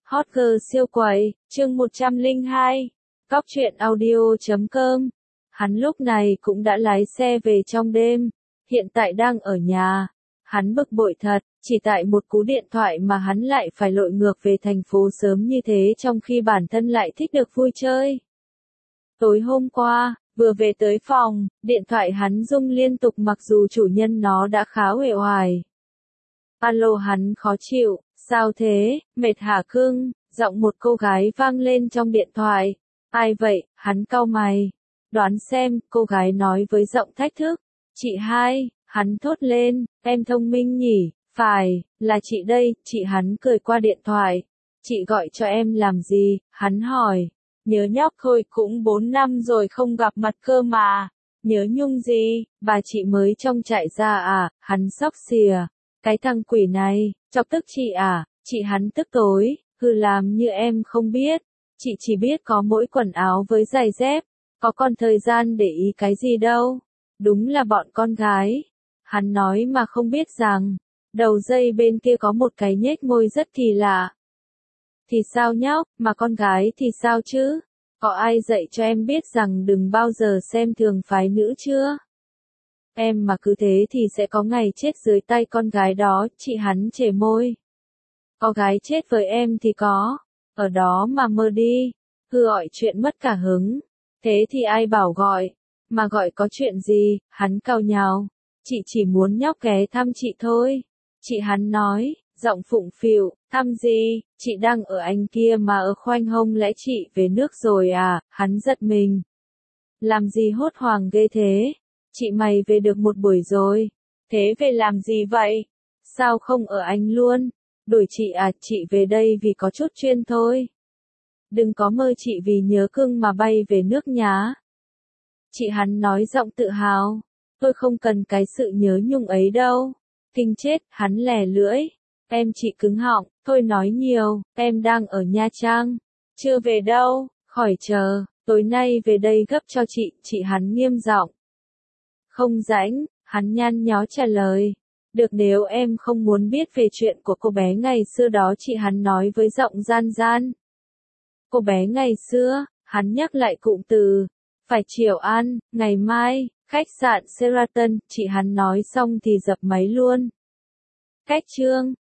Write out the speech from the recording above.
Hot girl siêu quầy, chương 102. Cóc truyện audio.com. Hắn lúc này cũng đã lái xe về trong đêm, hiện tại đang ở nhà. Hắn bực bội thật, chỉ tại một cú điện thoại mà hắn lại phải lội ngược về thành phố sớm như thế trong khi bản thân lại thích được vui chơi. Tối hôm qua, vừa về tới phòng, điện thoại hắn rung liên tục mặc dù chủ nhân nó đã khá uể oải. Alo, hắn khó chịu, sao thế, mệt hả cưng? Giọng một cô gái vang lên trong điện thoại. Ai vậy? Hắn cau mày. Đoán xem, cô gái nói với giọng thách thức. Chị hai, hắn thốt lên, em thông minh nhỉ? Phải, là chị đây, chị. Hắn cười qua điện thoại. Chị gọi cho em làm gì? Hắn hỏi. Nhớ nhóc thôi, cũng 4 năm rồi không gặp mặt cơ mà. Nhớ Nhung gì? Bà chị mới trong trại ra à? Hắn xóc xìa. Cái thằng quỷ này, chọc tức chị à? Chị. Hắn tức tối, làm như em không biết. Chị chỉ biết có mỗi quần áo với giày dép, có còn thời gian để ý cái gì đâu. Đúng là bọn con gái. Hắn nói mà không biết rằng, đầu dây bên kia có một cái nhếch môi rất kỳ lạ. Thì sao nhóc, mà con gái thì sao chứ? Có ai dạy cho em biết rằng đừng bao giờ xem thường phái nữ chưa? Em mà cứ thế thì sẽ có ngày chết dưới tay con gái đó. Chị. Hắn chề môi. Có gái chết với em thì có, ở đó mà mơ đi. Gọi chuyện mất cả hứng. Thế thì ai bảo gọi, mà gọi có chuyện gì? Hắn cau nhàu. Chị chỉ muốn nhóc ghé thăm chị thôi. Chị. Hắn nói, giọng phụng phịu, thăm gì? Chị đang ở anh kia mà ở khoanh hông, lẽ chị về nước rồi à? Hắn giật mình. Làm gì hốt hoảng ghê thế? Chị mày về được một buổi rồi. Thế về làm gì vậy? Sao không ở anh luôn? Đổi chị à? Chị về đây vì có chút chuyên thôi. Đừng có mơ chị vì nhớ cưng mà bay về nước nhá. Chị. Hắn nói giọng tự hào. Tôi không cần cái sự nhớ nhung ấy đâu. Kinh chết. Hắn lè lưỡi. Em. Chị cứng họng. Thôi nói nhiều, em đang ở Nha Trang. Chưa về đâu, khỏi chờ, tối nay về đây gấp cho chị. Chị. Hắn nghiêm giọng. Không rảnh. Hắn nhăn nhó trả lời. Được, nếu em không muốn biết về chuyện của cô bé ngày xưa đó. Chị. Hắn nói với giọng gian gian. Cô bé ngày xưa, hắn nhắc lại cụm từ. Phải chiều ăn, ngày mai, khách sạn Sheraton. Chị. Hắn nói xong thì dập máy luôn. Cách chương.